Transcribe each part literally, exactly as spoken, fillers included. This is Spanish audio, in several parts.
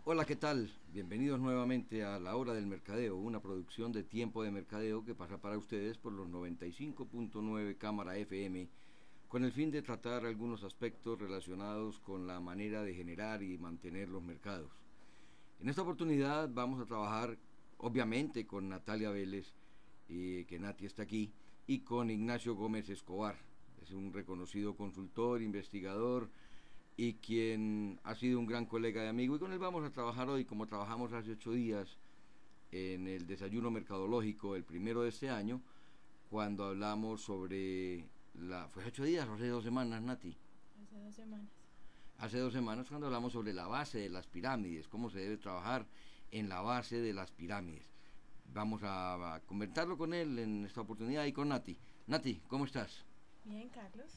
Hola, ¿qué tal? Bienvenidos nuevamente a La Hora del Mercadeo, una producción de Tiempo de Mercadeo que pasa para ustedes por los noventa y cinco punto nueve Cámara F M, con el fin de tratar algunos aspectos relacionados con la manera de generar y mantener los mercados. En esta oportunidad vamos a trabajar, obviamente, con Natalia Vélez, eh, que Nati está aquí, y con Ignacio Gómez Escobar. Es un reconocido consultor, investigador, y quien ha sido un gran colega y amigo, y con él vamos a trabajar hoy como trabajamos hace ocho días en el desayuno mercadológico, el primero de este año, cuando hablamos sobre la... ¿Fue ocho días o hace dos semanas, Nati? Hace dos semanas. Hace dos semanas cuando hablamos sobre la base de las pirámides, cómo se debe trabajar en la base de las pirámides. Vamos a, a comentarlo con él en esta oportunidad y con Nati. Nati, ¿cómo estás? Bien, Carlos.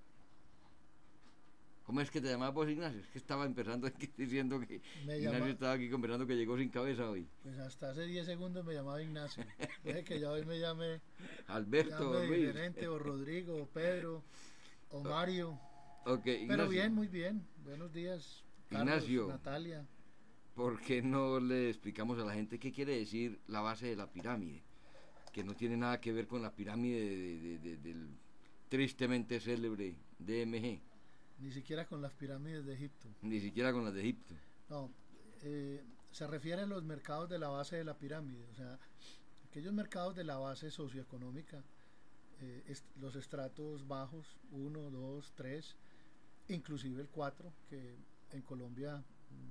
¿Cómo es que te llamabas vos, Ignacio? Es que estaba empezando aquí diciendo que Me Ignacio llama, estaba aquí conversando que llegó sin cabeza hoy. pues hasta hace diez segundos me llamaba Ignacio. Deje que ya hoy me llame, Alberto, llame Luis. diferente, o Rodrigo, o Pedro, o Mario. Ok, Pero Ignacio. bien, muy bien. Buenos días, Carlos, Ignacio, Natalia. ¿por qué no le explicamos a la gente qué quiere decir la base de la pirámide? Que no tiene nada que ver con la pirámide de, de, de, del tristemente célebre D M G, Ni siquiera con las pirámides de Egipto. ni siquiera con las de Egipto. No, eh, se refiere a los mercados de la base de la pirámide. O sea, aquellos mercados de la base socioeconómica, eh, est los estratos bajos, uno, dos, tres, inclusive el cuatro, que en Colombia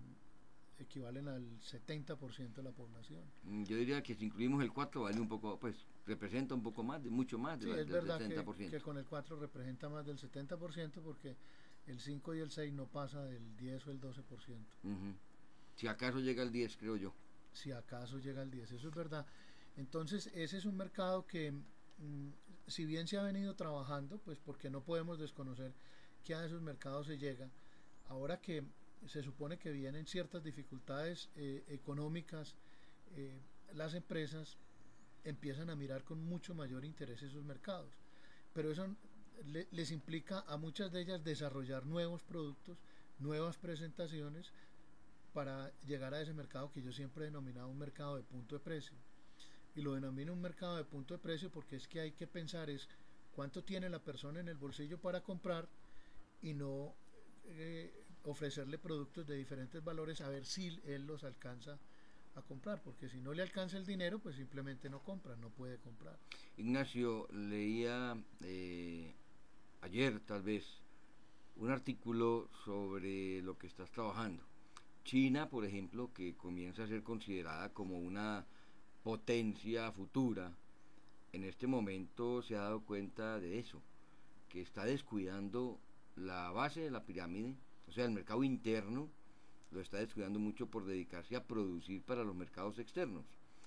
mm, equivalen al setenta por ciento de la población. Mm, Yo diría que si incluimos el cuatro vale un poco, pues representa un poco más, de mucho más de Sí, la- es del verdad que, que setenta por ciento. con el cuatro representa más del setenta por ciento porque el cinco y el seis no pasa del diez o el doce por ciento. Uh-huh. Si acaso llega al diez, creo yo. Si acaso llega al diez, eso es verdad. Entonces, ese es un mercado que, mm, si bien se ha venido trabajando, pues porque no podemos desconocer que a esos mercados se llega, ahora que se supone que vienen ciertas dificultades eh, económicas, eh, las empresas empiezan a mirar con mucho mayor interés esos mercados. Pero eso le, les implica a muchas de ellas desarrollar nuevos productos, nuevas presentaciones para llegar a ese mercado que yo siempre he denominado un mercado de punto de precio. Y lo denomino un mercado de punto de precio porque es que hay que pensar es cuánto tiene la persona en el bolsillo para comprar y no eh, ofrecerle productos de diferentes valores a ver si él los alcanza a comprar, porque si no le alcanza el dinero, pues simplemente no compra, no puede comprar. Ignacio, leía eh, ayer tal vez un artículo sobre lo que estás trabajando. China, por ejemplo, que comienza a ser considerada como una potencia futura, en este momento se ha dado cuenta de eso, que está descuidando la base de la pirámide, o sea, el mercado interno, lo está descuidando mucho por dedicarse a producir para los mercados externos.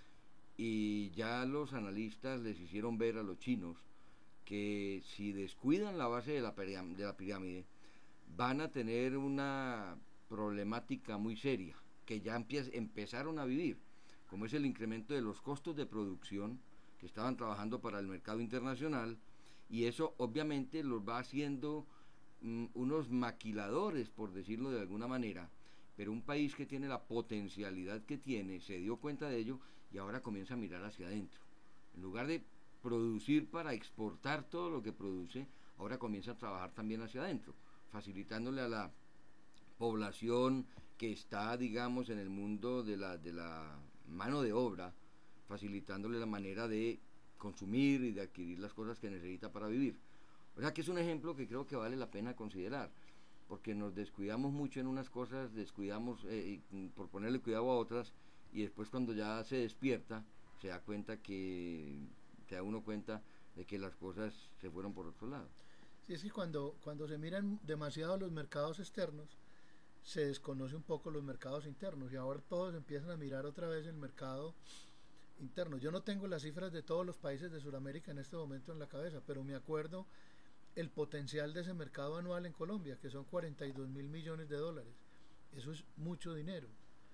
Y ya los analistas les hicieron ver a los chinos que si descuidan la base de la, de la pirámide, van a tener una problemática muy seria, que ya empezaron a vivir, como es el incremento de los costos de producción que estaban trabajando para el mercado internacional, y eso obviamente los va haciendo mm, unos maquiladores, por decirlo de alguna manera, pero un país que tiene la potencialidad que tiene se dio cuenta de ello y ahora comienza a mirar hacia adentro. En lugar de producir para exportar todo lo que produce, ahora comienza a trabajar también hacia adentro, facilitándole a la población que está, digamos, en el mundo de la, de la mano de obra, facilitándole la manera de consumir y de adquirir las cosas que necesita para vivir. O sea que es un ejemplo que creo que vale la pena considerar, porque nos descuidamos mucho en unas cosas, descuidamos eh, por ponerle cuidado a otras, y después cuando ya se despierta, se da cuenta que, se da uno cuenta de que las cosas se fueron por otro lado. Si es que cuando, cuando se miran demasiado los mercados externos, se desconoce un poco los mercados internos y ahora todos empiezan a mirar otra vez el mercado interno. Yo no tengo las cifras de todos los países de Sudamérica en este momento en la cabeza, pero me acuerdo el potencial de ese mercado anual en Colombia, que son cuarenta y dos mil millones de dólares. Eso es mucho dinero.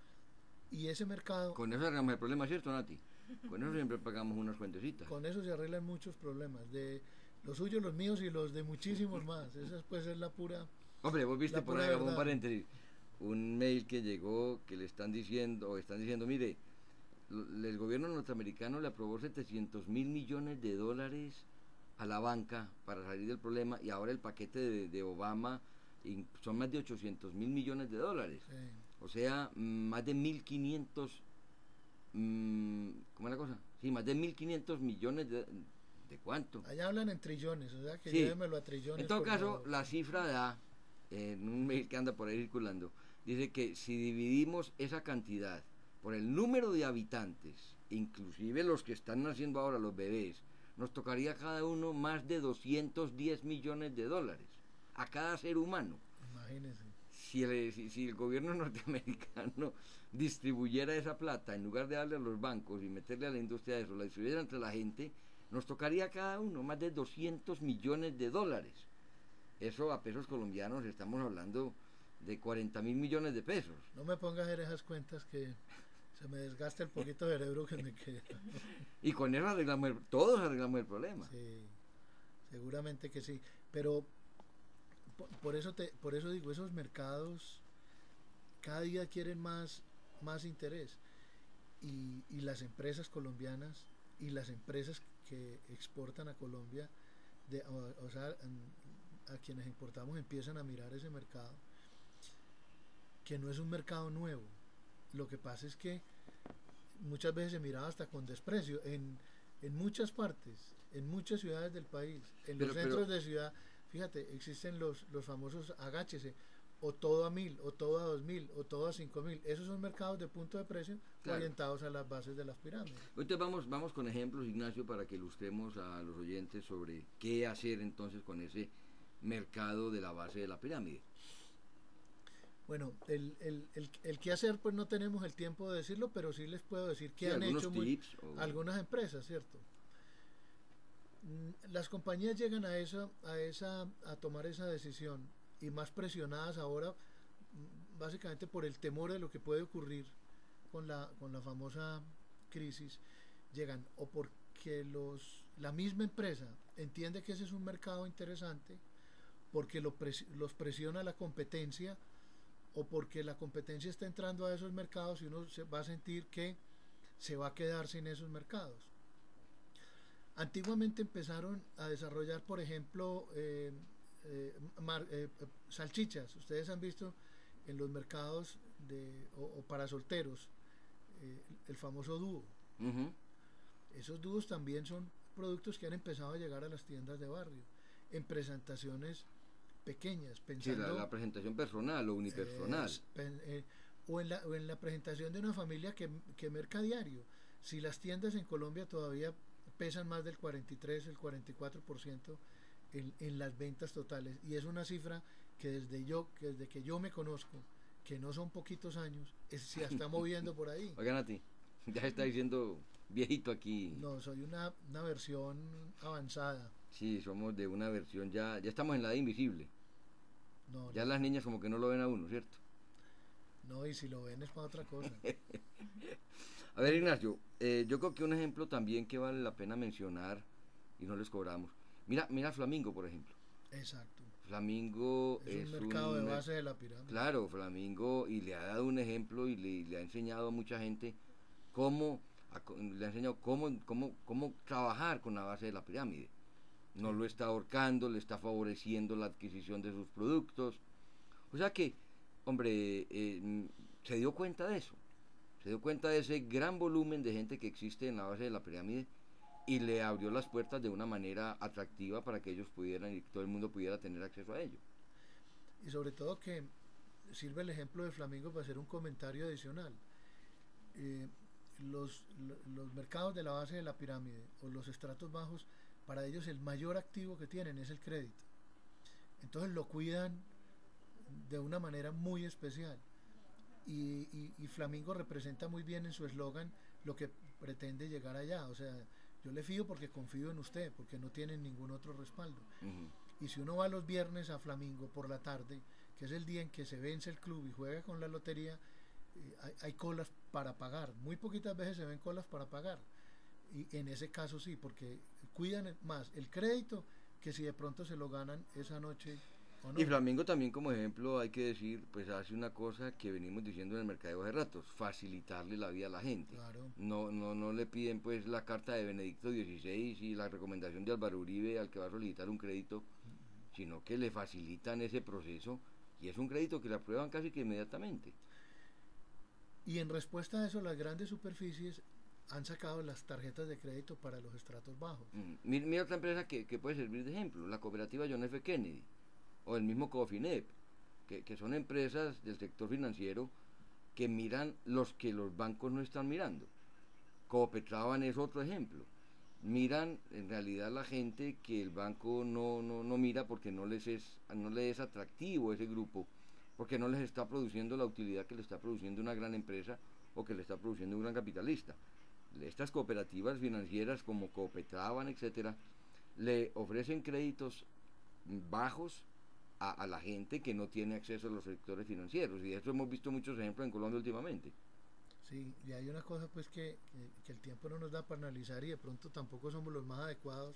Y ese mercado, Con eso arreglamos el problema, ¿cierto, Nati? Con eso siempre pagamos unas cuentecitas. con eso se arreglan muchos problemas, de los suyos, los míos y los de muchísimos más. Esa pues es la pura, Hombre, vos viste la por pura ahí, hagamos un verdad. paréntesis, un mail que llegó que le están diciendo, o están diciendo, mire, l- el gobierno norteamericano le aprobó setecientos mil millones de dólares a la banca para salir del problema y ahora el paquete de, de Obama in- son más de ochocientos mil millones de dólares. Sí. O sea, mm, más de mil quinientos, mm, ¿cómo es la cosa? Sí, más de mil quinientos millones de... ¿De cuánto? Allá hablan en trillones, o sea que Sí. llévemelo a trillones. En todo por caso, favor. la cifra da, en un mail que anda por ahí circulando, dice que si dividimos esa cantidad por el número de habitantes, inclusive los que están naciendo ahora, los bebés, nos tocaría a cada uno más de doscientos diez millones de dólares, a cada ser humano. Imagínense. Si el, si, si el gobierno norteamericano distribuyera esa plata, en lugar de darle a los bancos y meterle a la industria de eso, la distribuyera entre la gente, nos tocaría a cada uno más de doscientos millones de dólares. Eso a pesos colombianos estamos hablando de cuarenta mil millones de pesos. No me pongas a hacer esas cuentas que se me desgasta el poquito de cerebro que me queda. Y con eso arreglamos el, todos arreglamos el problema. Sí, seguramente que sí. Pero por, por eso te, por eso digo, esos mercados cada día quieren más, más interés. Y, y las empresas colombianas y las empresas que exportan a Colombia, de, o, o sea, a, a quienes importamos empiezan a mirar ese mercado, que no es un mercado nuevo. Lo que pasa es que muchas veces se miraba hasta con desprecio en, en muchas partes, en muchas ciudades del país, en Pero- los centros pero- de ciudad. Fíjate, existen los, los famosos agáchese, o todo a mil, o todo a dos mil, o todo a cinco mil. Esos son mercados de punto de precio Claro. orientados a las bases de las pirámides. Entonces vamos, vamos con ejemplos, Ignacio, para que ilustremos a los oyentes sobre qué hacer entonces con ese mercado de la base de la pirámide. Bueno, el, el, el, el qué hacer, pues no tenemos el tiempo de decirlo, pero sí les puedo decir que Sí, han algunos hecho muy- tips o- algunas empresas, ¿cierto? Mm, Las compañías llegan a esa, a esa, a tomar esa decisión y más presionadas ahora, mm, básicamente por el temor de lo que puede ocurrir con la, con la famosa crisis, llegan o porque los, la misma empresa entiende que ese es un mercado interesante, porque lo pres- los presiona la competencia o porque la competencia está entrando a esos mercados y uno se va a sentir que se va a quedar sin esos mercados. Antiguamente empezaron a desarrollar, por ejemplo, eh, eh, mar- eh, eh, salchichas. Ustedes han visto en los mercados de, o, o para solteros eh, el famoso dúo. Ujú. Esos dúos también son productos que han empezado a llegar a las tiendas de barrio en presentaciones pequeñas, Sí, pensando la, la presentación personal o unipersonal. es, pen- eh, o, en la, o en la presentación de una familia que, que merca diario. Si las tiendas en Colombia todavía pesan más del cuarenta y tres, el cuarenta y cuatro por ciento en, en las ventas totales, y es una cifra que desde yo, que desde que yo me conozco, que no son poquitos años, es- se está moviendo por ahí. Oigan a ti, ya se está diciendo viejito aquí. No, soy una, una versión avanzada. Sí, somos de una versión ya, ya estamos en la de invisible. No, Ya no, las niñas como que no lo ven a uno, ¿cierto? no, y si lo ven es para otra cosa. A ver, Ignacio, eh, yo creo que un ejemplo también que vale la pena mencionar y no les cobramos. Mira, mira Flamingo, por ejemplo. Exacto. Flamingo Es es, un mercado de mer- base de la pirámide. Claro, Flamingo, y le ha dado un ejemplo y le, le ha enseñado a mucha gente cómo, a co- le ha enseñado cómo, cómo, cómo trabajar con la base de la pirámide. No lo está ahorcando, le está favoreciendo la adquisición de sus productos. O sea que, hombre, eh, mm, se dio cuenta de eso. Se dio cuenta de ese gran volumen de gente que existe en la base de la pirámide y le abrió las puertas de una manera atractiva para que ellos pudieran y todo el mundo pudiera tener acceso a ello. Y sobre todo que sirve el ejemplo de Flamingo para hacer un comentario adicional. Eh, los, lo- los mercados de la base de la pirámide o los estratos bajos, para ellos el mayor activo que tienen es el crédito. Entonces lo cuidan de una manera muy especial. Y, y, y Flamingo representa muy bien en su eslogan lo que pretende llegar allá. O sea, yo le fío porque confío en usted, porque no tienen ningún otro respaldo. Ujú. Y si uno va los viernes a Flamingo por la tarde, que es el día en que se vence el club y juega con la lotería, eh, hay, hay colas para pagar. Muy poquitas veces se ven colas para pagar. Y en ese caso sí, porque cuidan más el crédito que si de pronto se lo ganan esa noche ¿o no? Y Flamingo también, como ejemplo, hay que decir, pues hace una cosa que venimos diciendo en el mercadeo hace ratos, facilitarle la vida a la gente. Claro. No, no, no le piden pues la carta de Benedicto dieciséis y la recomendación de Álvaro Uribe al que va a solicitar un crédito, sino que le facilitan ese proceso y es un crédito que le aprueban casi que inmediatamente. Y en respuesta a eso, las grandes superficies han sacado las tarjetas de crédito para los estratos bajos. Mm, Mira, mira otra empresa que, que puede servir de ejemplo, la cooperativa John F. Kennedy o el mismo Cofinep, que, que son empresas del sector financiero que miran los que los bancos no están mirando. Coopetraban es otro ejemplo. Miran en realidad la gente que el banco no, no, no mira porque no les es, no les es atractivo ese grupo, porque no les está produciendo la utilidad que le está produciendo una gran empresa o que le está produciendo un gran capitalista. Estas cooperativas financieras como Coopetraban, etcétera, le ofrecen créditos bajos a, a la gente que no tiene acceso a los sectores financieros, y de eso hemos visto muchos ejemplos en Colombia últimamente. Sí, y hay una cosa pues que, que, que el tiempo no nos da para analizar y de pronto tampoco somos los más adecuados,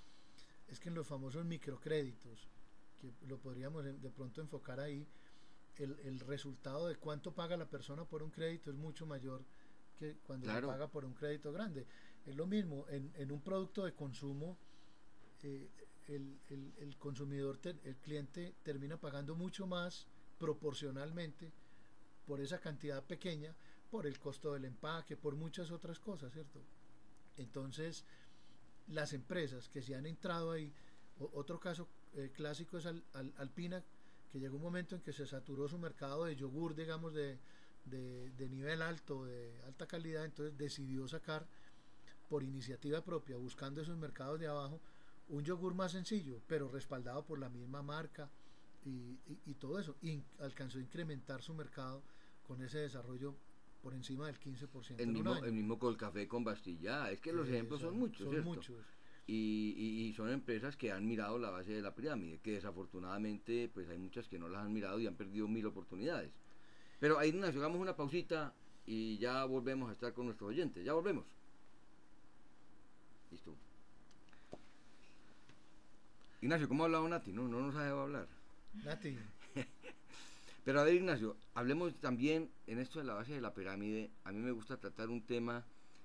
es que en los famosos microcréditos, que lo podríamos de pronto enfocar ahí, el, el resultado de cuánto paga la persona por un crédito es mucho mayor que cuando Claro. se paga por un crédito grande. Es lo mismo, en, en un producto de consumo, eh, el, el, el consumidor, ter, el cliente termina pagando mucho más proporcionalmente por esa cantidad pequeña, por el costo del empaque, por muchas otras cosas, ¿cierto? Entonces, las empresas que se han entrado ahí, o, otro caso eh, clásico es Al, Al, Alpina, que llegó un momento en que se saturó su mercado de yogur, digamos, de, de, de nivel alto, de alta calidad, entonces decidió sacar por iniciativa propia, buscando esos mercados de abajo, un yogur más sencillo, pero respaldado por la misma marca y, y, y todo eso. Y alcanzó a incrementar su mercado con ese desarrollo por encima del quince por ciento. El mismo, el mismo Colcafé con Bastilla, es que los ejemplos son muchos, son ¿cierto? muchos. Y, y, y son empresas que han mirado la base de la pirámide, que desafortunadamente pues hay muchas que no las han mirado y han perdido mil oportunidades. Pero ahí nos hagamos una pausita y ya volvemos a estar con nuestros oyentes. Ya volvemos. Listo. Ignacio, ¿cómo ha hablado Nati? No, no nos ha dejado hablar. Nati. Pero a ver, Ignacio, hablemos también en esto de la base de la pirámide. A mí me gusta tratar un tema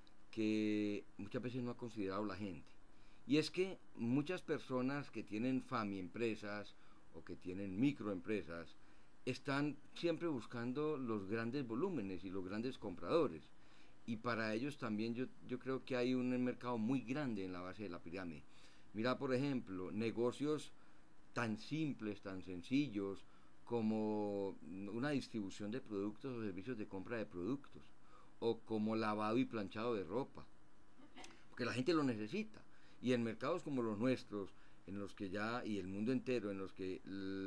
que muchas veces no ha considerado la gente. Y es que muchas personas que tienen FAMI empresas o que tienen microempresas están siempre buscando los grandes volúmenes y los grandes compradores. Y para ellos también yo, yo creo que hay un mercado muy grande en la base de la pirámide. Mira, por ejemplo, negocios tan simples, tan sencillos, como una distribución de productos o servicios de compra de productos, o como lavado y planchado de ropa, porque la gente lo necesita. Y en mercados como los nuestros, en los que ya, y el mundo entero, en los que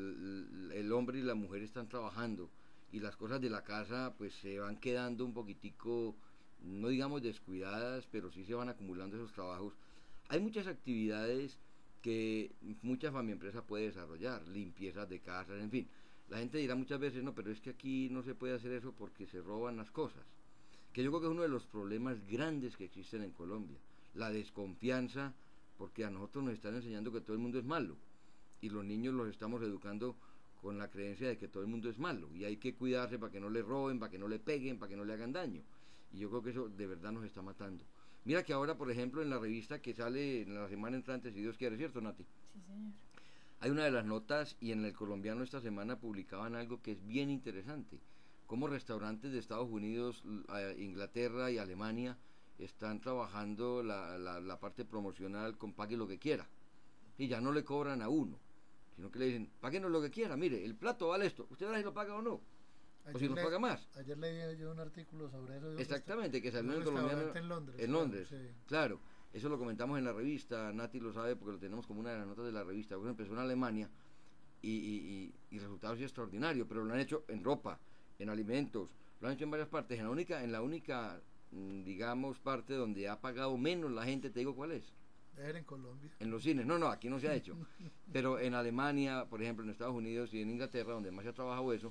el, el hombre y la mujer están trabajando, y las cosas de la casa pues se van quedando un poquitico, no digamos descuidadas, pero sí se van acumulando esos trabajos. Hay muchas actividades que mucha familia empresa puede desarrollar, limpiezas de casas, en fin. La gente dirá muchas veces, no, pero es que aquí no se puede hacer eso porque se roban las cosas. Que yo creo que es uno de los problemas grandes que existen en Colombia. La desconfianza, porque a nosotros nos están enseñando que todo el mundo es malo. Y los niños los estamos educando con la creencia de que todo el mundo es malo. Y hay que cuidarse para que no le roben, para que no le peguen, para que no le hagan daño. Y yo creo que eso de verdad nos está matando. Mira que ahora, por ejemplo, en la revista que sale en la semana entrante, si Dios quiere, ¿cierto, Nati? Sí, señor. Hay una de las notas, y en el Colombiano esta semana publicaban algo que es bien interesante, cómo restaurantes de Estados Unidos, Inglaterra y Alemania están trabajando la, la, la parte promocional con pague lo que quiera. Y ya no le cobran a uno, sino que le dicen, páguenos lo que quiera, mire, el plato vale esto, usted verá si lo paga o no, Ayer o si nos le, paga más. Ayer leí yo un artículo sobre eso. Exactamente, que salió en en el Colombiano. En Londres. En Londres, claro, sí. claro. Eso lo comentamos en la revista, Nati lo sabe porque lo tenemos como una de las notas de la revista. Bueno, empezó en Alemania y, y, y, y resultados extraordinarios, pero lo han hecho en ropa, en alimentos, lo han hecho en varias partes. En la única, en la única digamos, parte donde ha pagado menos la gente, te digo cuál es. Era en Colombia. En los cines, no, no, aquí no se ha hecho. Pero en Alemania, por ejemplo, en Estados Unidos y en Inglaterra, donde más se ha trabajado eso,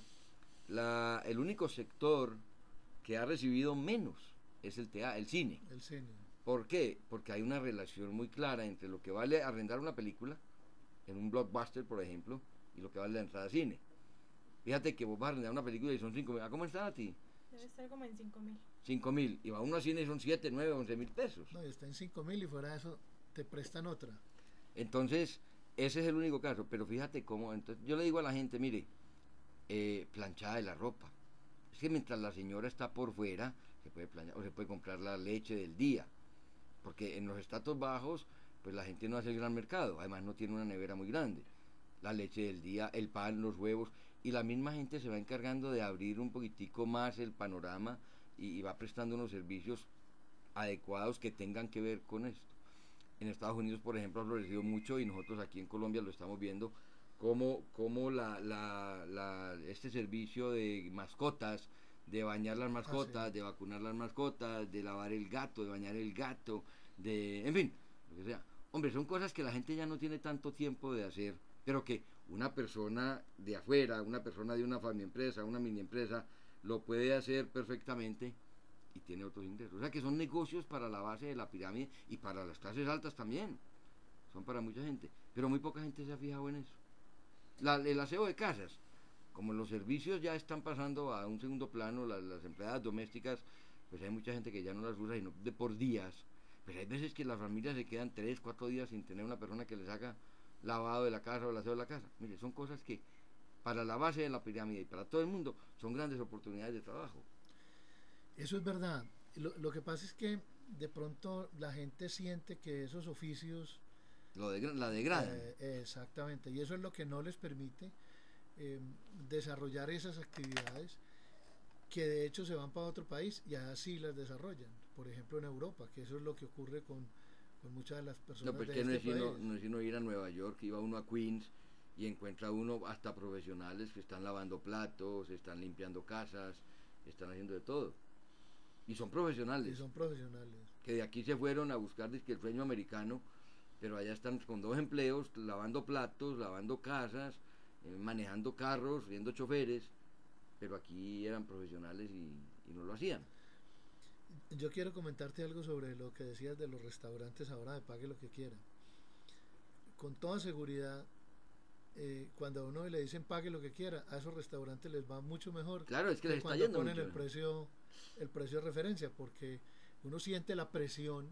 la, el único sector que ha recibido menos es el teatro, el cine. El cine. ¿Por qué? Porque hay una relación muy clara entre lo que vale arrendar una película, en un blockbuster, por ejemplo, y lo que vale la entrada a cine. Fíjate que vos vas a rentar una película y son cinco mil. ¿A cómo está a ti? Debe estar como en cinco mil. cinco mil. Y va uno a cine y son siete, nueve, once mil pesos. No, y está en cinco mil y fuera de eso te prestan otra. Entonces, ese es el único caso. Pero fíjate cómo, entonces, yo le digo a la gente, mire, eh, planchada de la ropa. Es que mientras la señora está por fuera, se puede planchar o se puede comprar la leche del día. Porque en los estratos bajos, pues la gente no hace el gran mercado. Además, no tiene una nevera muy grande. La leche del día, el pan, los huevos. Y la misma gente se va encargando de abrir un poquitico más el panorama y, y va prestando unos servicios adecuados que tengan que ver con esto. En Estados Unidos, por ejemplo, ha florecido mucho y nosotros aquí en Colombia lo estamos viendo como, como la, la, la, este servicio de mascotas, de bañar las mascotas, Ah, sí. de vacunar las mascotas, de lavar el gato, de bañar el gato, de, en fin, lo que sea. Hombre, son cosas que la gente ya no tiene tanto tiempo de hacer, pero que una persona de afuera, una persona de una familia empresa, una mini empresa, lo puede hacer perfectamente y tiene otros ingresos. O sea que son negocios para la base de la pirámide y para las clases altas también. Son para mucha gente, pero muy poca gente se ha fijado en eso. La, el aseo de casas, como los servicios ya están pasando a un segundo plano, las, las empleadas domésticas, pues hay mucha gente que ya no las usa sino de por días. Pero hay veces que las familias se quedan tres, cuatro días sin tener una persona que les haga lavado de la casa o el aseo de la casa. Mire, son cosas que para la base de la pirámide y para todo el mundo son grandes oportunidades de trabajo. Eso es verdad. Lo, lo que pasa es que de pronto la gente siente que esos oficios... Lo de, la degradan. Eh, exactamente, y eso es lo que no les permite eh, desarrollar esas actividades que de hecho se van para otro país y así las desarrollan. Por ejemplo en Europa, que eso es lo que ocurre con, con muchas de las personas No, pues de que no este es, sino, país. no es sino ir a Nueva York, iba uno a Queens y encuentra uno hasta profesionales que están lavando platos, están limpiando casas, están haciendo de todo. Y son profesionales. Y son profesionales. Que de aquí se fueron a buscar dizque, el sueño americano, pero allá están con dos empleos, lavando platos, lavando casas, eh, manejando carros, siendo choferes, pero aquí eran profesionales y, y no lo hacían. Yo quiero comentarte algo sobre lo que decías de los restaurantes ahora de pague lo que quiera. Con toda seguridad, eh, cuando a uno le dicen pague lo que quiera, a esos restaurantes les va mucho mejor. Claro, es que les está cuando yendo ponen mucho el precio, el precio de referencia, porque uno siente la presión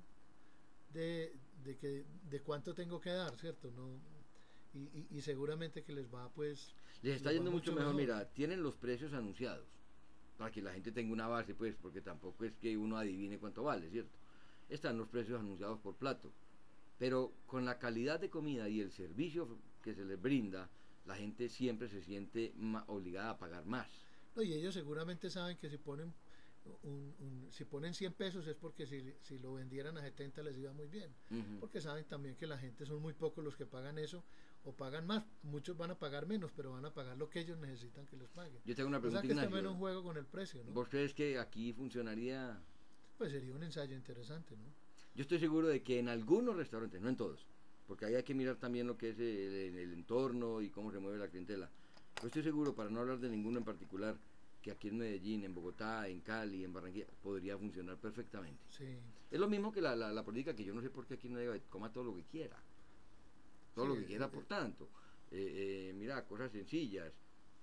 de, de que de cuánto tengo que dar, ¿cierto? No, y, y, y seguramente que les va pues les está les yendo va mucho mejor. Mira, tienen los precios anunciados para que la gente tenga una base, pues, porque tampoco es que uno adivine cuánto vale, ¿cierto? Están los precios anunciados por plato, pero con la calidad de comida y el servicio que se les brinda, la gente siempre se siente ma- obligada a pagar más. No, y ellos seguramente saben que si ponen un, un, si ponen cien pesos es porque si, si lo vendieran a setenta les iba muy bien, Uh-huh. porque saben también que la gente son muy pocos los que pagan eso o pagan más, muchos van a pagar menos, pero van a pagar lo que ellos necesitan que les paguen. Yo tengo una O pregunta, sea que es Ignacio. también un juego con el precio, ¿no? ¿Vos crees que aquí funcionaría? Pues sería un ensayo interesante, ¿no? Yo estoy seguro de que en algunos restaurantes, no en todos, porque ahí hay que mirar también lo que es el, el entorno y cómo se mueve la clientela. Yo estoy seguro, para no hablar de ninguno en particular, que aquí en Medellín, en Bogotá, en Cali, en Barranquilla, podría funcionar perfectamente. Sí. Es lo mismo que la, la, la política, que yo no sé por qué aquí no diga, coma todo lo que quiera. Todo Sí, lo que quiera, eh, por tanto. Eh, eh, mira, cosas sencillas.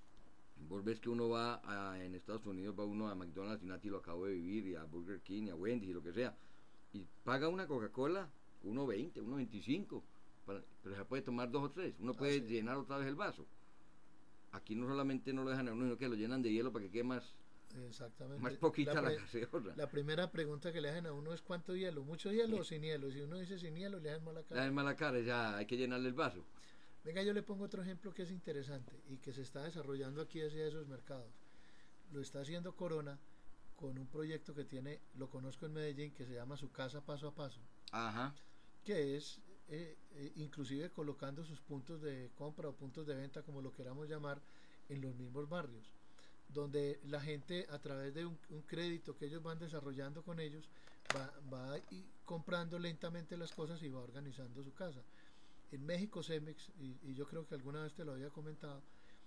Vos ves que uno va a, en Estados Unidos, va uno a McDonald's, y Nati lo acabo de vivir, y a Burger King, y a Wendy's, y lo que sea, y paga una Coca-Cola, uno veinte, uno veinticinco, para, pero se puede tomar dos o tres, uno puede Ah, sí. llenar otra vez el vaso. Aquí no solamente no lo dejan a uno, sino que lo llenan de hielo para que quede más, Exactamente. más poquita la, la, pre- gaseosa. la primera pregunta que le hacen a uno es ¿cuánto hielo? ¿Mucho hielo o sin hielo? Si uno dice sin hielo, le hacen mala La cara. es mala cara, ya hay que llenarle el vaso. Venga, yo le pongo otro ejemplo que es interesante y que se está desarrollando aquí hacia esos mercados. Lo está haciendo Corona con un proyecto que tiene, lo conozco en Medellín, que se llama Su Casa Paso a Paso, Ajá. que es eh, eh, inclusive colocando sus puntos de compra o puntos de venta, como lo queramos llamar, en los mismos barrios, donde la gente a través de un, un crédito que ellos van desarrollando con ellos, va, va y comprando lentamente las cosas y va organizando su casa. En México Cemex, y, y yo creo que alguna vez te lo había comentado,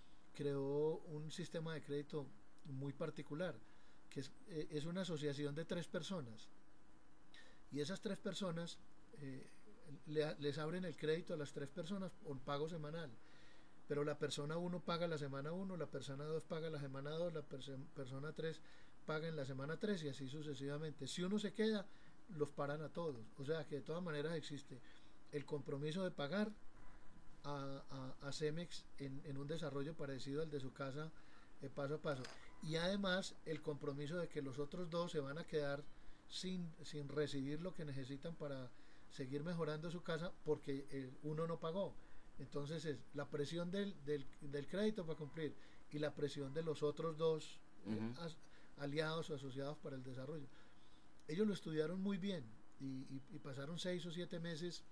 creó un sistema de crédito muy particular, que es, eh, es una asociación de tres personas, y esas tres personas eh, le, les abren el crédito a las tres personas por pago semanal. pero la persona uno paga la semana uno, la persona dos paga la semana dos, la perso- persona tres paga en la semana tres y así sucesivamente. Si uno se queda, los paran a todos. O sea que de todas maneras existe el compromiso de pagar a, a, a Cemex en, en un desarrollo parecido al de su casa, eh, paso a paso. Y además el compromiso de que los otros dos se van a quedar sin, sin recibir lo que necesitan para seguir mejorando su casa porque eh, uno no pagó. Entonces es la presión del, del, del crédito para cumplir y la presión de los otros dos eh, Uh-huh. as, aliados o asociados para el desarrollo. Ellos lo estudiaron muy bien y, y, y pasaron seis o siete meses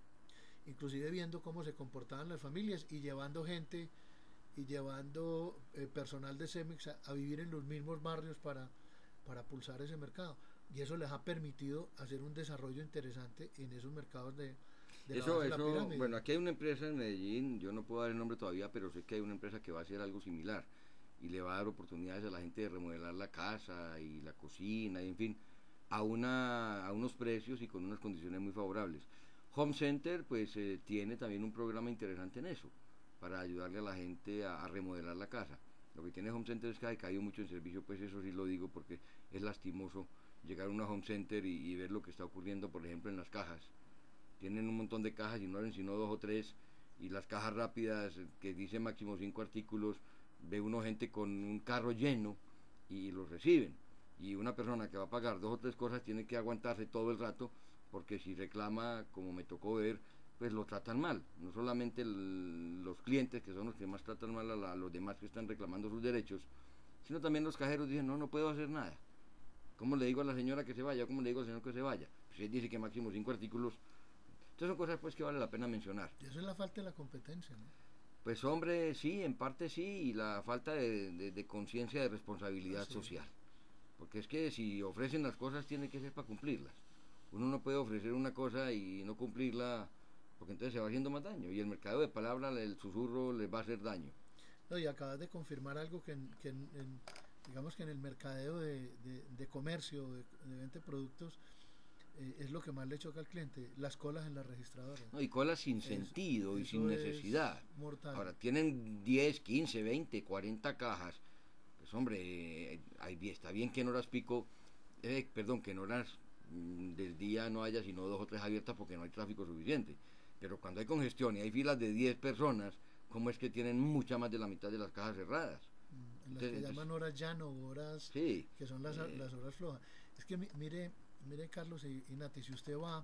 inclusive viendo cómo se comportaban las familias y llevando gente y llevando eh, personal de Cemex a, a vivir en los mismos barrios para, para pulsar ese mercado. Y eso les ha permitido hacer un desarrollo interesante en esos mercados de, de la Eso, base de la eso, pirámide. bueno, aquí hay una empresa en Medellín, yo no puedo dar el nombre todavía, pero sé que hay una empresa que va a hacer algo similar y le va a dar oportunidades a la gente de remodelar la casa y la cocina, y en fin, a, una, a unos precios y con unas condiciones muy favorables. Home Center, pues, eh, tiene también un programa interesante en eso, para ayudarle a la gente a, a remodelar la casa. Lo que tiene Home Center es que ha caído mucho en servicio, pues eso sí lo digo porque es lastimoso llegar a una Home Center y, y ver lo que está ocurriendo, por ejemplo, en las cajas. Tienen un montón de cajas y no abren sino dos o tres, y las cajas rápidas que dice máximo cinco artículos, ve uno gente con un carro lleno y, y los reciben. Y una persona que va a pagar dos o tres cosas tiene que aguantarse todo el rato, porque si reclama, como me tocó ver, pues lo tratan mal. No solamente el, los clientes, que son los que más tratan mal a, la, a los demás que están reclamando sus derechos, sino también los cajeros dicen, no, no puedo hacer nada. ¿Cómo le digo a la señora que se vaya? ¿Cómo le digo al señor que se vaya? Pues él dice que máximo cinco artículos. Entonces son cosas pues que vale la pena mencionar. Y eso es la falta de la competencia, ¿no? Pues hombre, sí, en parte sí, y la falta de, de, de conciencia de responsabilidad Sí. social. Porque es que si ofrecen las cosas tiene que ser para cumplirlas. Uno no puede ofrecer una cosa y no cumplirla, porque entonces se va haciendo más daño. Y el mercado de palabra, el susurro, les va a hacer daño. No, y acabas de confirmar algo que, en, que en, en, digamos que en el mercadeo de, de, de comercio, de, de venta de productos, eh, es lo que más le choca al cliente, las colas en la registradora. No, y colas sin Eso- sentido y eso sin es necesidad. mortal. Ahora, tienen diez, quince, veinte, cuarenta cajas. Pues hombre, eh, ahí está bien que en horas pico, eh, perdón, que en horas mm, del día no haya sino dos o tres abiertas porque no hay tráfico suficiente. Pero cuando hay congestión y hay filas de diez personas, ¿cómo es que tienen mucha más de la mitad de las cajas cerradas? Mm, en las Entonces- que entonces- llaman horas llano o horas Sí. que son las, eh, las horas flojas. Es que mi- mire, mire Carlos y, y Nati, si usted va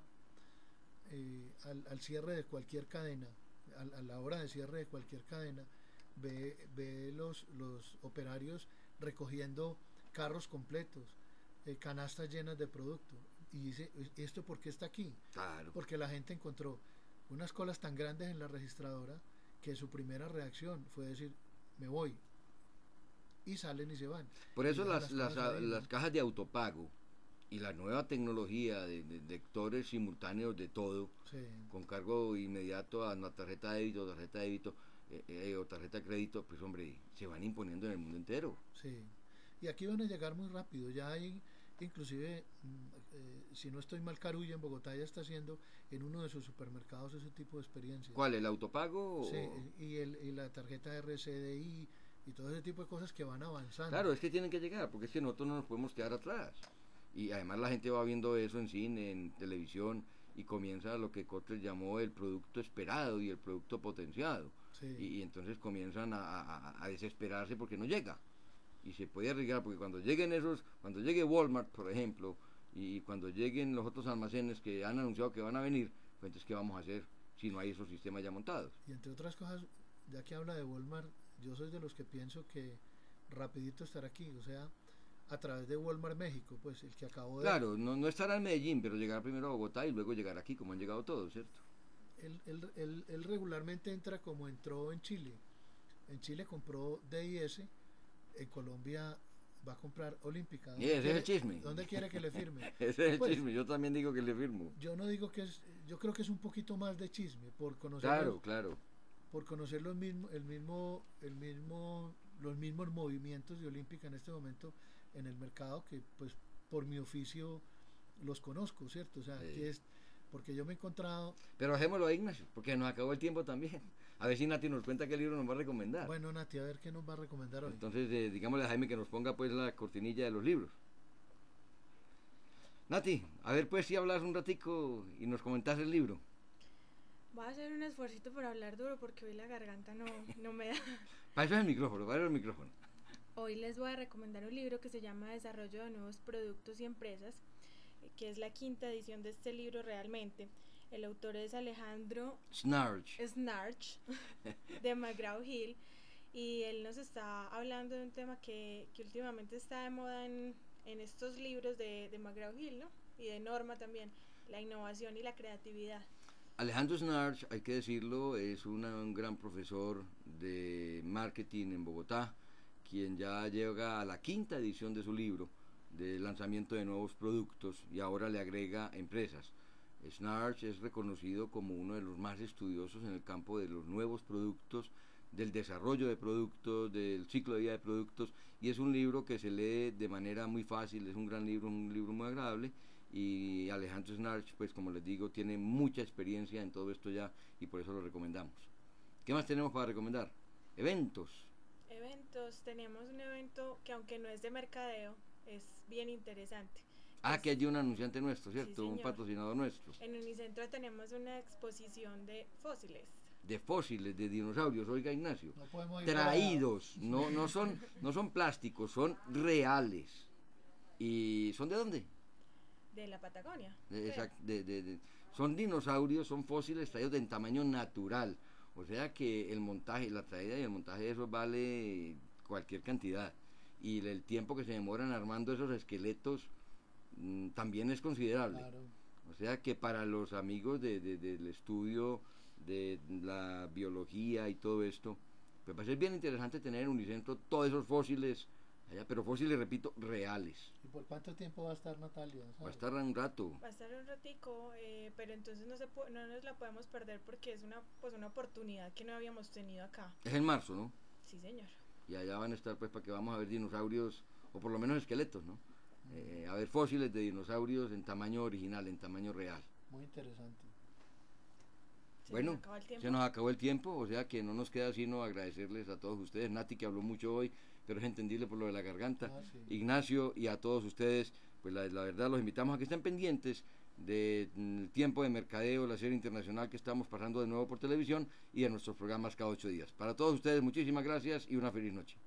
eh, al, al cierre de cualquier cadena, al- a, la hora de cierre de cualquier cadena, ve, ve los, los operarios recogiendo carros completos, eh, canastas llenas de producto. Y dice, ¿esto por qué está aquí? Claro. Porque la gente encontró unas colas tan grandes en la registradora que su primera reacción fue decir, me voy. Y salen y se van. Por Y eso dejan las, las las, cosas ahí, ¿no? las cajas de autopago y la nueva tecnología de, de lectores simultáneos de todo, Sí. con cargo inmediato a una tarjeta de débito, tarjeta de débito eh, eh, o tarjeta de crédito, pues hombre, se van imponiendo en el mundo entero. Sí, y aquí van a llegar muy rápido. Ya hay, inclusive, mm, eh, si no estoy mal, Carulla en Bogotá ya está haciendo en uno de sus supermercados ese tipo de experiencias. ¿Cuál? ¿El autopago? Sí, o- y, el, y la tarjeta R C D I y todo ese tipo de cosas que van avanzando. Claro, es que tienen que llegar, porque es que nosotros no nos podemos quedar atrás. Y además la gente va viendo eso en cine, en televisión, y comienza lo que Kotler llamó el producto esperado y el producto potenciado. Sí. Y, y entonces comienzan a, a- a desesperarse porque no llega. Y se puede arriesgar, porque cuando lleguen esos, cuando llegue Walmart, por ejemplo, y, y cuando lleguen los otros almacenes que han anunciado que van a venir, pues entonces ¿qué vamos a hacer si no hay esos sistemas ya montados? Y entre otras cosas, ya que habla de Walmart, yo soy de los que pienso que rapidito estará aquí, o sea, a través de Walmart México, pues el que acabó de... Claro, no, no estará en Medellín, pero llegará primero a Bogotá y luego llegar aquí, como han llegado todos, ¿cierto? Él, él, él, él regularmente entra como entró en Chile. En Chile compró D I S, en Colombia va a comprar Olímpica. Y ese es quiere- el chisme. ¿Dónde quiere que le firme? Ese es el Pues, chisme, yo también digo que le firmo. Yo no digo que es, yo creo que es un poquito más de chisme, por conocer, Claro, los, claro. por conocer los mismo, el mismo, el mismo, los mismos movimientos de Olímpica en este momento en el mercado que pues por mi oficio los conozco, ¿cierto? O sea, Sí. que es, porque yo me he encontrado... Pero hacémoslo ahí, Ignacio, porque nos acabó el tiempo también. A ver si Nati nos cuenta qué libro nos va a recomendar. Bueno, Nati, a ver qué nos va a recomendar hoy. Entonces, eh, digámosle a Jaime que nos ponga pues la cortinilla de los libros. Nati, a ver pues si hablas un ratico y nos comentas el libro. Voy a hacer un esfuercito por hablar duro porque hoy la garganta no, no me da. Para eso es el micrófono, para eso es el micrófono. Hoy les voy a recomendar un libro que se llama Desarrollo de Nuevos Productos y Empresas, que es la quinta edición de este libro realmente. El autor es Alejandro Snarch. Snarch de McGraw-Hill, y él nos está hablando de un tema que, que últimamente está de moda en, en estos libros de, de McGraw-Hill, ¿no? Y de Norma también, la innovación y la creatividad. Alejandro Snarch, hay que decirlo, es una, un gran profesor de marketing en Bogotá, quien ya llega a la quinta edición de su libro de lanzamiento de nuevos productos y ahora le agrega empresas. Snarch es reconocido como uno de los más estudiosos en el campo de los nuevos productos, del desarrollo de productos, del ciclo de vida de productos, y es un libro que se lee de manera muy fácil, es un gran libro, un libro muy agradable, y Alejandro Snarch, pues como les digo, tiene mucha experiencia en todo esto ya, y por eso lo recomendamos. ¿Qué más tenemos para recomendar? Eventos. Eventos, tenemos un evento que aunque no es de mercadeo, es bien interesante. Ah, es, que hay un anunciante nuestro, ¿cierto? Sí, un patrocinador nuestro. En Unicentro tenemos una exposición de fósiles. De fósiles, de dinosaurios, oiga Ignacio. No podemos ir Traídos, para... no, no, son, no son plásticos, son reales. ¿Y son de dónde? De la Patagonia. De, exact, de, de, de, son dinosaurios, son fósiles traídos en tamaño natural. O sea que el montaje, la traída y el montaje de esos vale cualquier cantidad. Y el tiempo que se demoran armando esos esqueletos mmm, también es considerable. Claro. O sea que para los amigos de, de, del estudio de la biología y todo esto, pues va a ser bien interesante tener en Unicentro todos esos fósiles allá, pero fósiles, repito, reales. ¿Y por cuánto tiempo va a estar Natalia? ¿Sabes? Va a estar un rato. Va a estar un ratico, eh, pero entonces no, se no nos la podemos perder porque es una, pues una oportunidad que no habíamos tenido acá. Es en marzo, ¿no? Sí, señor. Y allá van a estar pues para que vamos a ver dinosaurios, o por lo menos esqueletos, ¿no? Mm. Eh, a ver fósiles de dinosaurios en tamaño original, en tamaño real. Muy interesante. Se bueno, nos se nos acabó el tiempo, o sea que no nos queda sino agradecerles a todos ustedes. Nati, que habló mucho hoy, pero es entendible por lo de la garganta. Ah, sí. Ignacio, y a todos ustedes, pues la, la verdad los invitamos a que estén pendientes del mm, tiempo de mercadeo, la serie internacional que estamos pasando de nuevo por televisión y de nuestros programas cada ocho días. Para todos ustedes, muchísimas gracias y una feliz noche.